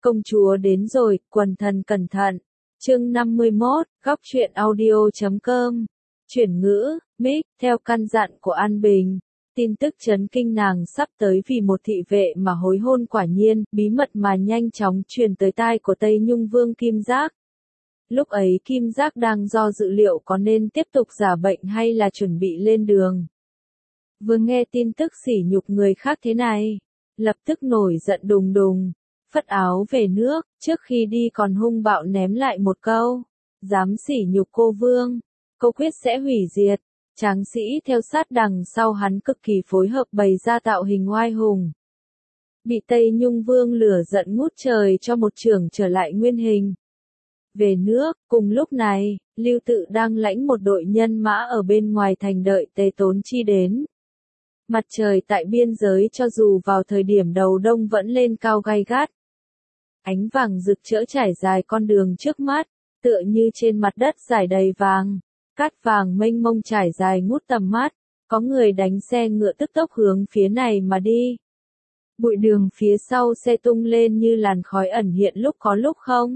Công chúa đến rồi, quần thần cẩn thận. Chương 51, góc truyện audio.com. Chuyển ngữ, mic, theo căn dặn của An Bình. Tin tức chấn kinh nàng sắp tới vì một thị vệ mà hối hôn quả nhiên, bí mật mà nhanh chóng truyền tới tai của Tây Nhung Vương Kim Giác. Lúc ấy Kim Giác đang do dự liệu có nên tiếp tục giả bệnh hay là chuẩn bị lên đường. Vừa nghe tin tức sỉ nhục người khác thế này, lập tức nổi giận đùng đùng, phất áo về nước, trước khi đi còn hung bạo ném lại một câu, dám sỉ nhục cô vương, cô quyết sẽ hủy diệt. Tráng sĩ theo sát đằng sau hắn cực kỳ phối hợp bày ra tạo hình oai hùng. Bị Tây Nhung Vương lửa giận ngút trời cho một chưởng trở lại nguyên hình. Về nước, cùng lúc này, Lưu Tự đang lãnh một đội nhân mã ở bên ngoài thành đợi Tề Tốn Chi đến. Mặt trời tại biên giới cho dù vào thời điểm đầu đông vẫn lên cao gay gắt. Ánh vàng rực rỡ trải dài con đường trước mắt, tựa như trên mặt đất rải đầy vàng. Cát vàng mênh mông trải dài ngút tầm mắt, có người đánh xe ngựa tức tốc hướng phía này mà đi. Bụi đường phía sau xe tung lên như làn khói ẩn hiện lúc có lúc không.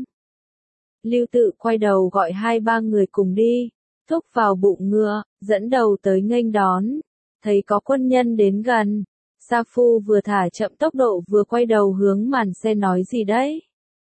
Lưu Tự quay đầu gọi 2-3 người cùng đi, thúc vào bụng ngựa, dẫn đầu tới nghênh đón. Thấy có quân nhân đến gần, Sa Phu vừa thả chậm tốc độ vừa quay đầu hướng màn xe nói gì đấy.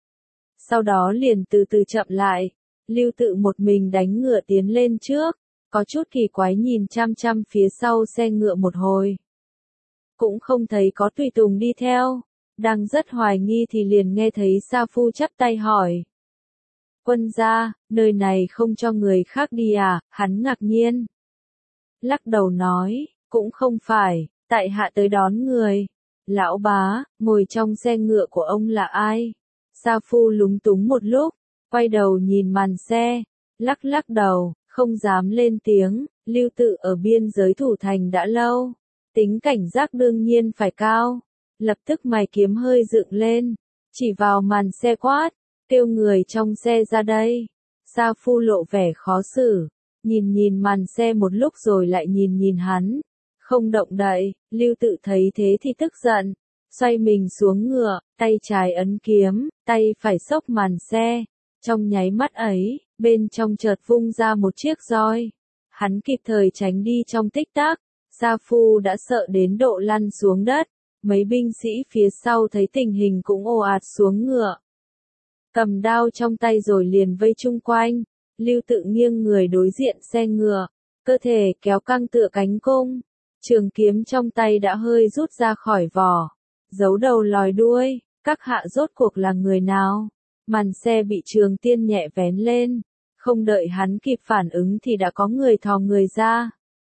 Sau đó liền từ từ chậm lại. Lưu Tự một mình đánh ngựa tiến lên trước, có chút kỳ quái nhìn chăm chăm phía sau xe ngựa một hồi. Cũng không thấy có tùy tùng đi theo, đang rất hoài nghi thì liền nghe thấy Sa Phu chắp tay hỏi. Quân gia, nơi này không cho người khác đi à? Hắn ngạc nhiên. Lắc đầu nói, cũng không phải, tại hạ tới đón người. Lão bá, ngồi trong xe ngựa của ông là ai? Sa Phu lúng túng một lúc. Quay đầu nhìn màn xe, lắc đầu, không dám lên tiếng. Lưu Tự ở biên giới thủ thành đã lâu, tính cảnh giác đương nhiên phải cao. Lập tức mày kiếm hơi dựng lên, chỉ vào màn xe quát, kêu người trong xe ra đây. Sa Phu lộ vẻ khó xử, nhìn màn xe một lúc rồi lại nhìn hắn, không động đậy. Lưu Tự thấy thế thì tức giận, xoay mình xuống ngựa, tay trái ấn kiếm, tay phải xốc màn xe. Trong nháy mắt ấy, bên trong chợt vung ra một chiếc roi. Hắn kịp thời tránh đi trong tích tắc, Sa Phu đã sợ đến độ lăn xuống đất. Mấy binh sĩ phía sau thấy tình hình cũng ồ ạt xuống ngựa. Cầm đao trong tay rồi liền vây chung quanh. Lưu Tự nghiêng người đối diện xe ngựa, cơ thể kéo căng tựa cánh cung. Trường kiếm trong tay đã hơi rút ra khỏi vỏ, giấu đầu lòi đuôi, các hạ rốt cuộc là người nào? Màn xe bị Trường Tiên nhẹ vén lên, không đợi hắn kịp phản ứng thì đã có người thò người ra.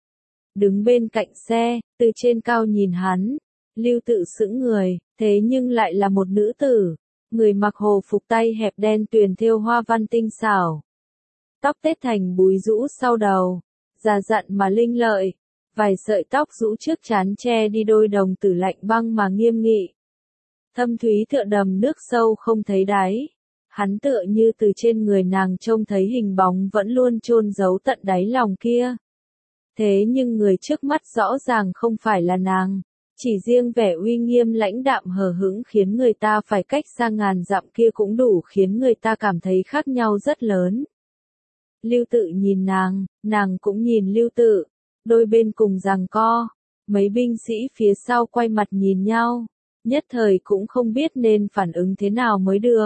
Đứng bên cạnh xe, từ trên cao nhìn hắn, Lưu Tự sững người, thế nhưng lại là một nữ tử, người mặc hồ phục tay hẹp đen tuyền thêu hoa văn tinh xảo. Tóc tết thành búi rũ sau đầu, già dặn mà linh lợi, vài sợi tóc rũ trước trán che đi đôi đồng tử lạnh băng mà nghiêm nghị. Thâm thúy tựa đầm nước sâu không thấy đáy. Hắn tựa như từ trên người nàng trông thấy hình bóng vẫn luôn chôn giấu tận đáy lòng kia. Thế nhưng người trước mắt rõ ràng không phải là nàng, chỉ riêng vẻ uy nghiêm lãnh đạm hờ hững khiến người ta phải cách xa ngàn dặm kia cũng đủ khiến người ta cảm thấy khác nhau rất lớn. Lưu Tự nhìn nàng cũng nhìn Lưu Tự, đôi bên cùng giằng co, mấy binh sĩ phía sau quay mặt nhìn nhau, nhất thời cũng không biết nên phản ứng thế nào mới được.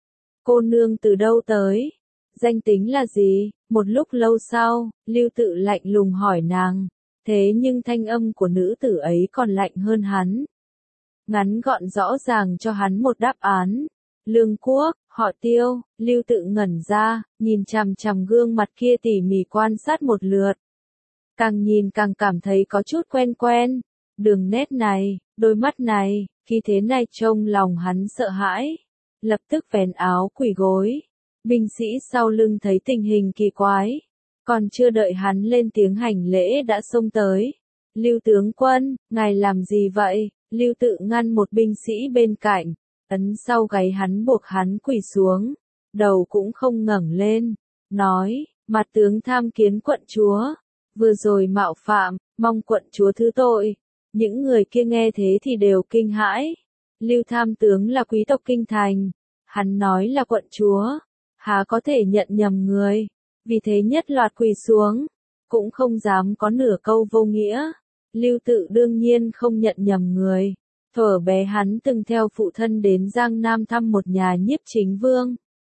Cô nương từ đâu tới? Danh tính là gì? Một lúc lâu sau, Lưu Tự lạnh lùng hỏi nàng. Thế nhưng thanh âm của nữ tử ấy còn lạnh hơn hắn. Ngắn gọn rõ ràng cho hắn một đáp án. Lương Quốc, họ Tiêu. Lưu Tự ngẩn ra, nhìn chằm chằm gương mặt kia tỉ mỉ quan sát một lượt. Càng nhìn càng cảm thấy có chút quen. Đường nét này, đôi mắt này, khi thế này trông lòng hắn sợ hãi. Lập tức vén áo quỳ gối. Binh sĩ sau lưng thấy tình hình kỳ quái, còn chưa đợi hắn lên tiếng hành lễ đã xông tới. Lưu tướng quân, ngài làm gì vậy? Lưu Tự ngăn một binh sĩ bên cạnh, ấn sau gáy hắn buộc hắn quỳ xuống, đầu cũng không ngẩng lên, nói, mặt tướng tham kiến quận chúa, vừa rồi mạo phạm, mong quận chúa thứ tội. Những người kia nghe thế thì đều kinh hãi. Lưu tham tướng là quý tộc kinh thành, Hắn nói là quận chúa, há có thể nhận nhầm người, vì thế nhất loạt quỳ xuống, cũng không dám có nửa câu vô nghĩa. Lưu Tự đương nhiên không nhận nhầm người, thuở bé hắn từng theo phụ thân đến Giang Nam thăm một nhà nhiếp chính vương.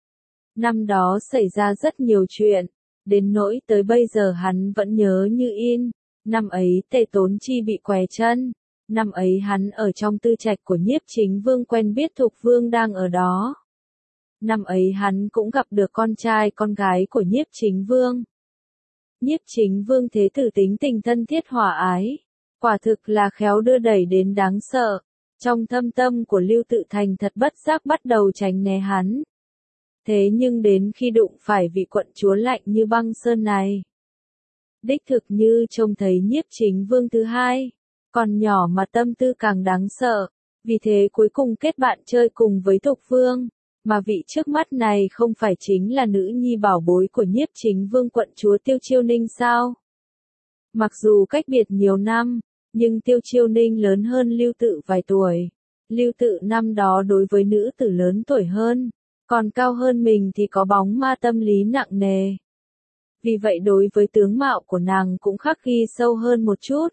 Năm đó xảy ra rất nhiều chuyện, đến nỗi tới bây giờ hắn vẫn nhớ như in. Năm ấy Tề Tốn Chi bị què chân, năm ấy hắn ở trong tư trạch của nhiếp chính vương quen biết Thục Vương đang ở đó. Năm ấy hắn cũng gặp được con trai con gái của nhiếp chính vương. Nhiếp chính vương thế tử tính tình thân thiết hòa ái, quả thực là khéo đưa đẩy đến đáng sợ. Trong thâm tâm của Lưu Tự Thành thật bất giác bắt đầu tránh né hắn. Thế nhưng đến khi đụng phải vị quận chúa lạnh như băng sơn này, đích thực như trông thấy nhiếp chính vương thứ hai, còn nhỏ mà tâm tư càng đáng sợ, vì thế cuối cùng kết bạn chơi cùng với Thục Vương, mà vị trước mắt này không phải chính là nữ nhi bảo bối của nhiếp chính vương quận chúa Tiêu Chiêu Ninh sao? Mặc dù cách biệt nhiều năm, nhưng Tiêu Chiêu Ninh lớn hơn Lưu Tự vài tuổi. Lưu Tự năm đó đối với nữ tử lớn tuổi hơn, còn cao hơn mình thì có bóng ma tâm lý nặng nề. Vì vậy đối với tướng mạo của nàng cũng khắc ghi sâu hơn một chút.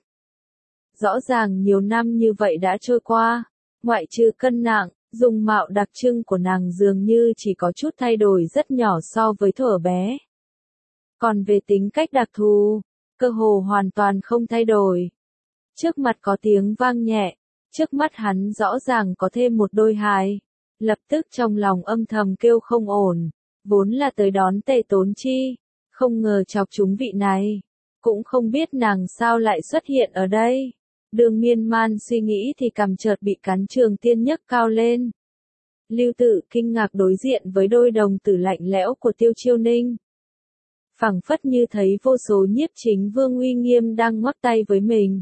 Rõ ràng nhiều năm như vậy đã trôi qua, ngoại trừ cân nặng, dung mạo đặc trưng của nàng dường như chỉ có chút thay đổi rất nhỏ so với thuở bé. Còn về tính cách đặc thù, cơ hồ hoàn toàn không thay đổi. Trước mặt có tiếng vang nhẹ, trước mắt hắn rõ ràng có thêm một đôi hài. Lập tức trong lòng âm thầm kêu không ổn, vốn là tới đón Tề Tốn Chi, không ngờ chọc chúng vị này, cũng không biết nàng sao lại xuất hiện ở đây. Đường miên man suy nghĩ thì cằm chợt bị cắn Trường Tiên nhấc cao lên. Lưu Tự kinh ngạc đối diện với đôi đồng tử lạnh lẽo của Tiêu Chiêu Ninh. Phảng phất như thấy vô số nhiếp chính vương uy nghiêm đang ngoắc tay với mình.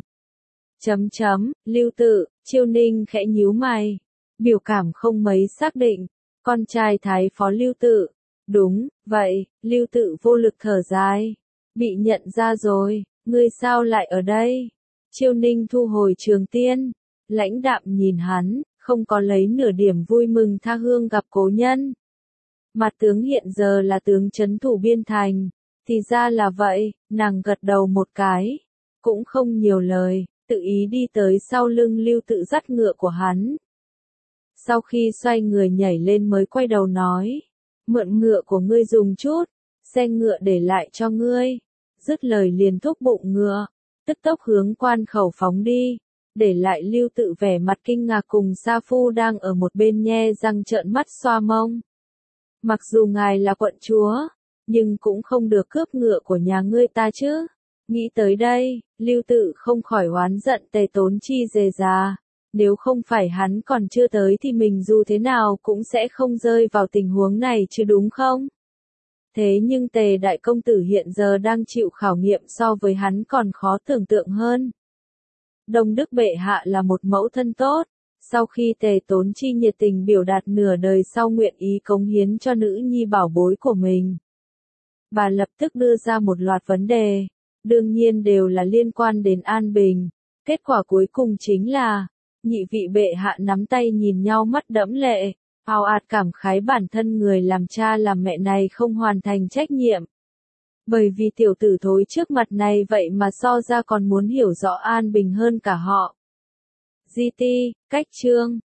Lưu Tự, Chiêu Ninh khẽ nhíu mày, biểu cảm không mấy xác định, con trai thái phó Lưu Tự. Đúng, vậy, Lưu Tự vô lực thở dài. Bị nhận ra rồi, ngươi sao lại ở đây? Chiêu Ninh thu hồi Trường Tiên, lãnh đạm nhìn hắn, không có lấy nửa điểm vui mừng tha hương gặp cố nhân. Mặt tướng hiện giờ là tướng trấn thủ biên thành, thì ra là vậy, nàng gật đầu một cái, cũng không nhiều lời, tự ý đi tới sau lưng Lưu Tự dắt ngựa của hắn. Sau khi xoay người nhảy lên mới quay đầu nói, mượn ngựa của ngươi dùng chút, xe ngựa để lại cho ngươi. Dứt lời liền thúc bụng ngựa, tức tốc hướng quan khẩu phóng đi, để lại Lưu Tự vẻ mặt kinh ngạc cùng Sa Phu đang ở một bên nhe răng trợn mắt xoa mông. Mặc dù ngài là quận chúa, nhưng cũng không được cướp ngựa của nhà ngươi ta chứ. Nghĩ tới đây, Lưu Tự không khỏi oán giận Tề Tốn Chi dề già. Nếu không phải hắn còn chưa tới thì mình dù thế nào cũng sẽ không rơi vào tình huống này chứ đúng không? Thế nhưng Tề đại công tử hiện giờ đang chịu khảo nghiệm so với hắn còn khó tưởng tượng hơn. Đông Đức bệ hạ là một mẫu thân tốt, sau khi Tề Tốn Chi nhiệt tình biểu đạt nửa đời sau nguyện ý cống hiến cho nữ nhi bảo bối của mình, bà lập tức đưa ra một loạt vấn đề, đương nhiên đều là liên quan đến An Bình. Kết quả cuối cùng chính là, nhị vị bệ hạ nắm tay nhìn nhau mắt đẫm lệ, ào ạt cảm khái bản thân người làm cha làm mẹ này không hoàn thành trách nhiệm. Bởi vì tiểu tử thối trước mặt này vậy mà so ra còn muốn hiểu rõ An Bình hơn cả họ. GT, cách chương.